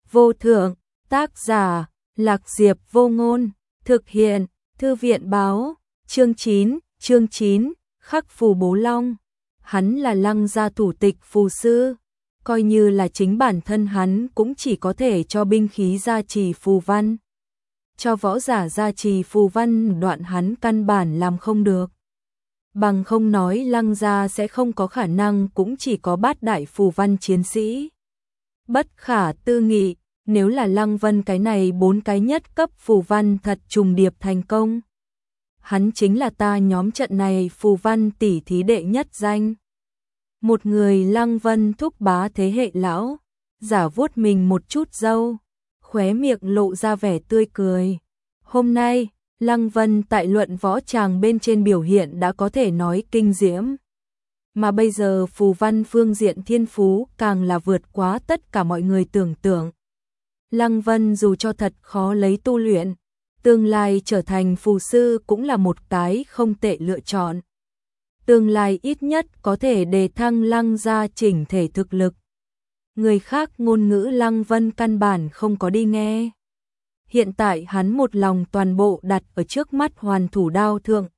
vô thượng, tác giả, Lạc Diệp Vô Ngôn, thực hiện, Thư viện báo, chương 9, khắc phù bố long. Hắn là Lăng gia thủ tịch phù sư, coi như là chính bản thân hắn cũng chỉ có thể cho binh khí gia trì phù văn. Cho võ giả gia trì phù văn đoạn hắn căn bản làm không được. Bằng không nói Lăng gia sẽ không có khả năng cũng chỉ có bát đại phù văn chiến sĩ. Bất khả tư nghị, nếu là Lăng Vân cái này 4 cái nhất cấp phù văn thật trùng điệp thành công. Hắn chính là ta nhóm trận này phù văn tỷ thí đệ nhất danh. Một người Lăng Vân thúc bá thế hệ lão, giả vuốt mình một chút râu, khóe miệng lộ ra vẻ tươi cười. Hôm nay, Lăng Vân tại luận võ tràng bên trên biểu hiện đã có thể nói kinh diễm. Mà bây giờ phù văn phương diện thiên phú càng là vượt quá tất cả mọi người tưởng tượng. Lăng Vân dù cho thật khó lấy tu luyện, tương lai trở thành phù sư cũng là một cái không tệ lựa chọn. Tương lai ít nhất có thể đề thăng Lăng gia chỉnh thể thực lực. Người khác ngôn ngữ Lăng Vân căn bản không có đi nghe. Hiện tại hắn một lòng toàn bộ đặt ở trước mắt hoàn thủ đao thượng.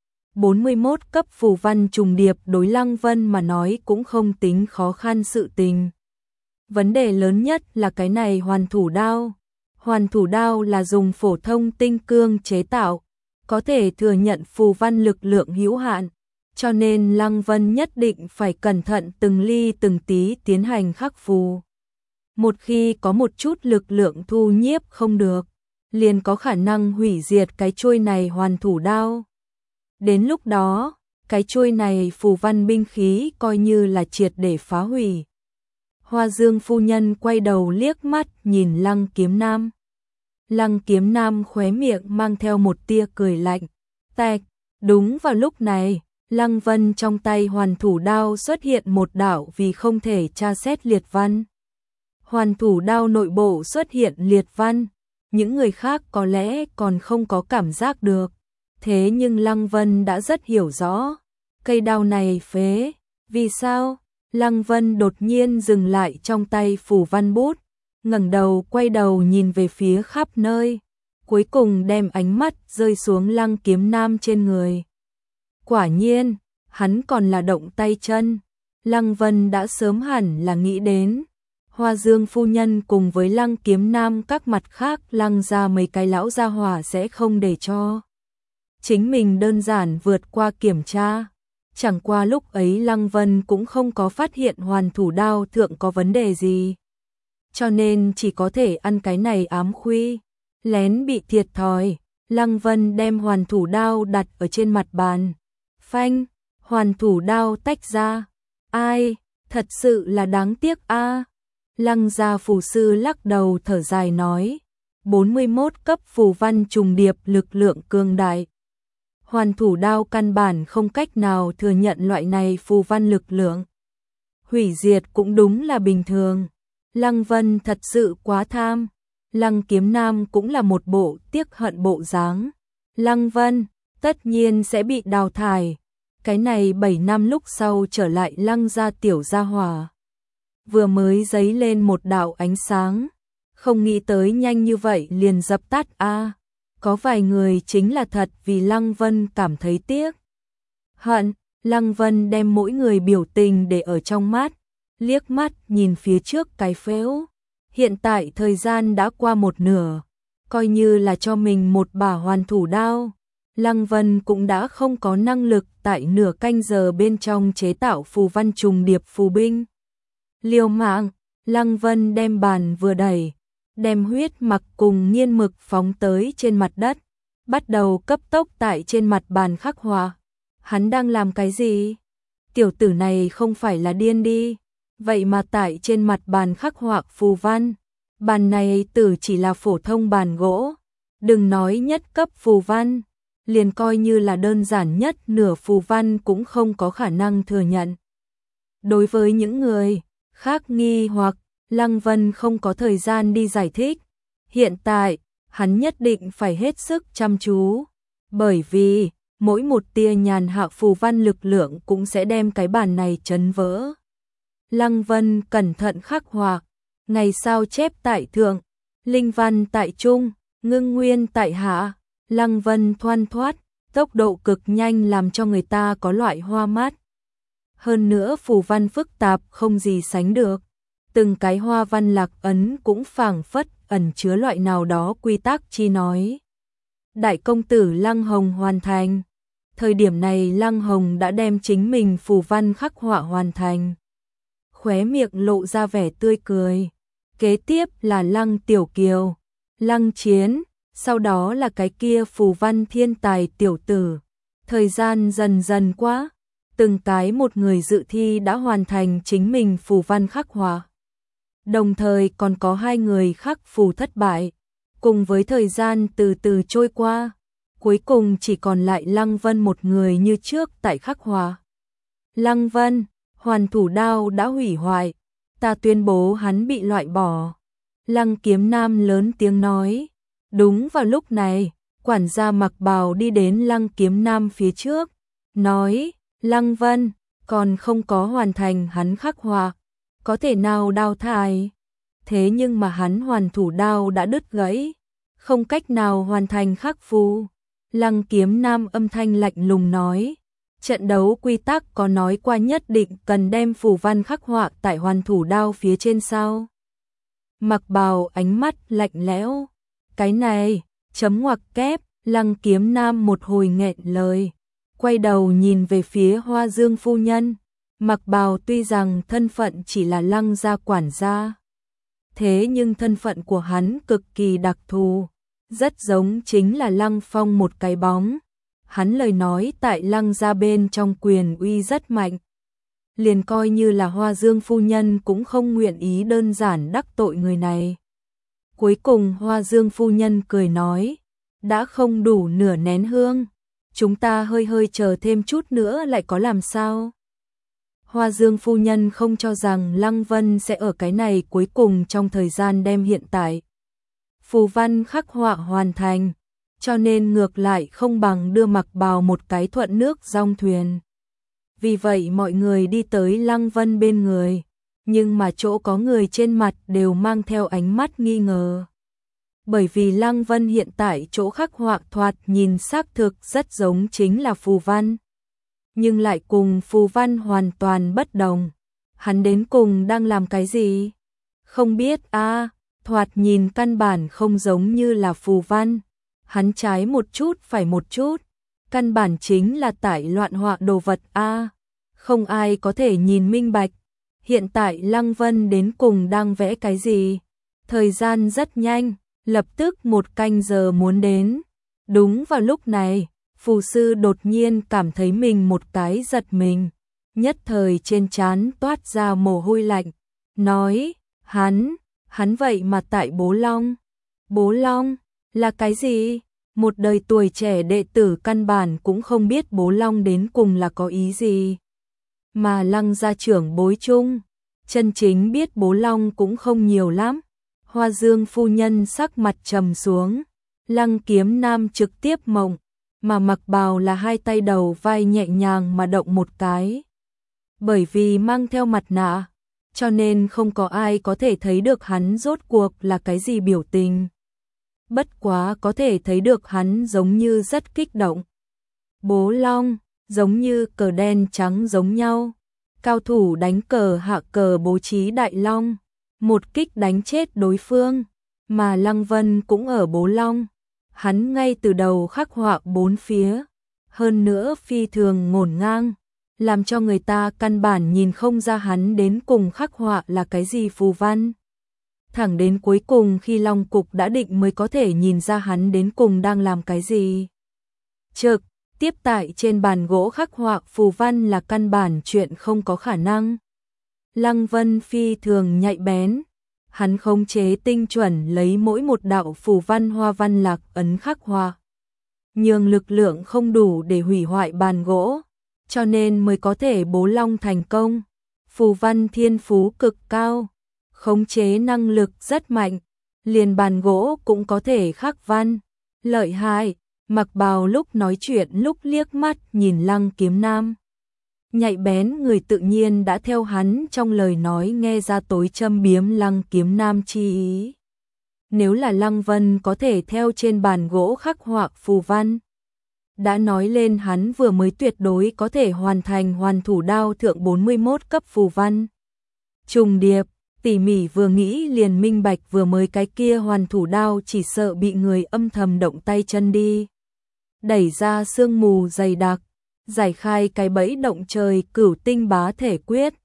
41 cấp phù văn trùng điệp đối Lăng Vân mà nói cũng không tính khó khăn sự tình. Vấn đề lớn nhất là cái này hoàn thủ đao. Hoàn thủ đao là dùng phổ thông tinh cương chế tạo, có thể thừa nhận phù văn lực lượng hữu hạn, cho nên Lăng Vân nhất định phải cẩn thận từng ly từng tí tiến hành khắc phù. Một khi có một chút lực lượng thu nhiếp không được, liền có khả năng hủy diệt cái chuôi này hoàn thủ đao. Đến lúc đó, cái chuôi này phù văn binh khí coi như là triệt để phá hủy. Hoa Dương phu nhân quay đầu liếc mắt nhìn Lăng Kiếm Nam. Lăng Kiếm Nam khóe miệng mang theo một tia cười lạnh. Tạch, đúng vào lúc này, Lăng Vân trong tay hoàn thủ đao xuất hiện một đạo vì không thể tra xét liệt văn. Hoàn thủ đao nội bộ xuất hiện liệt văn, những người khác có lẽ còn không có cảm giác được. Thế nhưng Lăng Vân đã rất hiểu rõ, cây đao này phế, vì sao? Lăng Vân đột nhiên dừng lại trong tay phù văn bút, ngẩng đầu quay đầu nhìn về phía khắp nơi, cuối cùng đem ánh mắt rơi xuống Lăng Kiếm Nam trên người. Quả nhiên, hắn còn là động tay chân, Lăng Vân đã sớm hẳn là nghĩ đến. Hoa Dương phu nhân cùng với Lăng Kiếm Nam các mặt khác Lăng ra mấy cái lão gia hỏa sẽ không để cho chính mình đơn giản vượt qua kiểm tra. Chẳng qua lúc ấy Lăng Vân cũng không có phát hiện hoàn thủ đao thượng có vấn đề gì. Cho nên chỉ có thể ăn cái này ám khuy. Lén bị thiệt thòi, Lăng Vân đem hoàn thủ đao đặt ở trên mặt bàn. Phanh, hoàn thủ đao tách ra. Ai, thật sự là đáng tiếc a. Lăng gia phù sư lắc đầu thở dài nói. 41 cấp phù văn trùng điệp lực lượng cường đại. Hoàn thủ đao căn bản không cách nào thừa nhận loại này phù văn lực lượng. Hủy diệt cũng đúng là bình thường. Lăng Vân thật sự quá tham. Lăng Kiếm Nam cũng là một bộ tiếc hận bộ dáng. Lăng Vân tất nhiên sẽ bị đào thải. Cái này 7 năm lúc sau trở lại Lăng gia tiểu gia hỏa. Vừa mới giấy lên một đạo ánh sáng. Không nghĩ tới nhanh như vậy liền dập tắt a. Có vài người chính là thật vì Lăng Vân cảm thấy tiếc hận. Lăng Vân đem mỗi người biểu tình để ở trong mắt, liếc mắt nhìn phía trước cái phễu. Hiện tại thời gian đã qua một nửa, coi như là cho mình một bả hoàn thủ đao. Lăng Vân cũng đã không có năng lực tại nửa canh giờ bên trong chế tạo phù văn trùng điệp phù binh. Liều mạng, Lăng Vân đem bàn vừa đẩy, đem huyết mặc cùng nghiên mực phóng tới trên mặt đất, bắt đầu cấp tốc tại trên mặt bàn khắc họa. Hắn đang làm cái gì? Tiểu tử này không phải là điên đi, vậy mà tại trên mặt bàn khắc họa phù văn. Bàn này tử chỉ là phổ thông bàn gỗ, đừng nói nhất cấp phù văn, liền coi như là đơn giản nhất nửa phù văn cũng không có khả năng thừa nhận. Đối với những người khác nghi hoặc, Lăng Vân không có thời gian đi giải thích. Hiện tại, hắn nhất định phải hết sức chăm chú, bởi vì mỗi một tia nhàn hạ phù văn lực lượng cũng sẽ đem cái bàn này chấn vỡ. Lăng Vân cẩn thận khắc họa, Ngày sao chép tại thượng, linh văn tại trung, ngưng nguyên tại hạ, lăng vân thoăn thoắt, tốc độ cực nhanh làm cho người ta có loại hoa mắt. Hơn nữa phù văn phức tạp không gì sánh được, từng cái hoa văn lạc ấn cũng phảng phất ẩn chứa loại nào đó quy tắc chi nói. Đại công tử Lăng Hồng hoàn thành. Thời điểm này Lăng Hồng đã đem chính mình phù văn khắc họa hoàn thành. Khóe miệng lộ ra vẻ tươi cười. Kế tiếp là Lăng Tiểu Kiều, Lăng Chiến, sau đó là cái kia phù văn thiên tài tiểu tử. Thời gian dần dần qua, từng cái một người dự thi đã hoàn thành chính mình phù văn khắc họa. Đồng thời còn có 2 người khắc phù thất bại. Cùng với thời gian từ từ trôi qua, cuối cùng chỉ còn lại Lăng Vân một người như trước tại khắc họa. Lăng Vân, hoàn thủ đao đã hủy hoại, ta tuyên bố hắn bị loại bỏ. Lăng Kiếm Nam lớn tiếng nói. Đúng vào lúc này, quản gia mặc bào đi đến Lăng Kiếm Nam phía trước, nói, Lăng Vân, còn không có hoàn thành hắn khắc họa, có thể nào đào thải? Thế nhưng mà hắn hoàn thủ đao đã đứt gãy, không cách nào hoàn thành khắc phù. Lăng Kiếm Nam âm thanh lạnh lùng nói, trận đấu quy tắc có nói qua nhất định cần đem phù văn khắc họa tại hoàn thủ đao phía trên sao? Mặc bào ánh mắt lạnh lẽo, cái này, chấm ngoặc kép, Lăng Kiếm Nam một hồi nghẹn lời, quay đầu nhìn về phía Hoa Dương phu nhân. Mặc bào tuy rằng thân phận chỉ là Lăng gia quản gia, thế nhưng thân phận của hắn cực kỳ đặc thù, rất giống chính là Lăng Phong một cái bóng. Hắn lời nói tại Lăng gia bên trong quyền uy rất mạnh. Liền coi như là Hoa Dương phu nhân cũng không nguyện ý đơn giản đắc tội người này. Cuối cùng Hoa Dương phu nhân cười nói, đã không đủ nửa nén hương, chúng ta hơi hơi chờ thêm chút nữa lại có làm sao? Hoa Dương phu nhân không cho rằng Lăng Vân sẽ ở cái này cuối cùng trong thời gian đem hiện tại phù văn khắc họa hoàn thành, cho nên ngược lại không bằng đưa Mặc Bào một cái thuận nước dong thuyền. Vì vậy mọi người đi tới Lăng Vân bên người, nhưng mà chỗ có người trên mặt đều mang theo ánh mắt nghi ngờ. Bởi vì Lăng Vân hiện tại chỗ khắc họa thoạt nhìn xác thực rất giống chính là phù văn, nhưng lại cùng phù văn hoàn toàn bất đồng. Hắn đến cùng đang làm cái gì? Không biết a, thoạt nhìn căn bản không giống như là phù văn. Hắn trái một chút phải một chút, căn bản chính là tại loạn họa đồ vật a, không ai có thể nhìn minh bạch. Hiện tại Lăng Vân đến cùng đang vẽ cái gì? Thời gian rất nhanh, lập tức 1 canh giờ muốn đến. Đúng vào lúc này, phù sư đột nhiên cảm thấy mình một cái giật mình, nhất thời trên trán toát ra mồ hôi lạnh, nói, hắn vậy mà tại Bố Long. Bố Long là cái gì? Một đời tuổi trẻ đệ tử căn bản cũng không biết Bố Long đến cùng là có ý gì. Mà Lăng gia trưởng bối chung, chân chính biết Bố Long cũng không nhiều lắm. Hoa Dương phu nhân sắc mặt trầm xuống, Lăng Kiếm Nam trực tiếp mộng, mà Mặc Bào là 2 tay đầu vai nhẹ nhàng mà động một cái. Bởi vì mang theo mặt nạ, cho nên không có ai có thể thấy được hắn rốt cuộc là cái gì biểu tình. Bất quá có thể thấy được hắn giống như rất kích động. Bố Long, giống như cờ đen trắng giống nhau. Cao thủ đánh cờ hạ cờ bố trí đại long, một kích đánh chết đối phương, mà Lăng Vân cũng ở Bố Long. Hắn ngay từ đầu khắc họa 4 phía, hơn nữa phi thường ngổn ngang, làm cho người ta căn bản nhìn không ra hắn đến cùng khắc họa là cái gì phù văn. Thẳng đến cuối cùng khi Long Cục đã định mới có thể nhìn ra hắn đến cùng đang làm cái gì. Trực tiếp tại trên bàn gỗ khắc họa phù văn là căn bản chuyện không có khả năng. Lăng Vân phi thường nhạy bén, hắn khống chế tinh chuẩn lấy mỗi một đạo phù văn hoa văn lạc ấn khắc họa, nhưng lực lượng không đủ để hủy hoại bàn gỗ, cho nên mới có thể Bố Long thành công. Phù văn thiên phú cực cao, khống chế năng lực rất mạnh, liền bàn gỗ cũng có thể khắc văn, lợi hại. Mặc Bào lúc nói chuyện lúc liếc mắt nhìn Lăng Kiếm Nam, nhạy bén người tự nhiên đã theo hắn trong lời nói nghe ra tối châm biếm Lăng Kiếm Nam chi ý. Nếu là Lăng Vân có thể theo trên bàn gỗ khắc họa phù văn, đã nói lên hắn vừa mới tuyệt đối có thể hoàn thành hoàn thủ đao thượng 41 cấp phù văn. Trùng điệp, tỉ mỉ vừa nghĩ liền minh bạch vừa mới cái kia hoàn thủ đao chỉ sợ bị người âm thầm động tay chân đi. Đẩy ra sương mù dày đặc, giải khai cái bẫy động trời Cửu Tinh Bá Thể Quyết,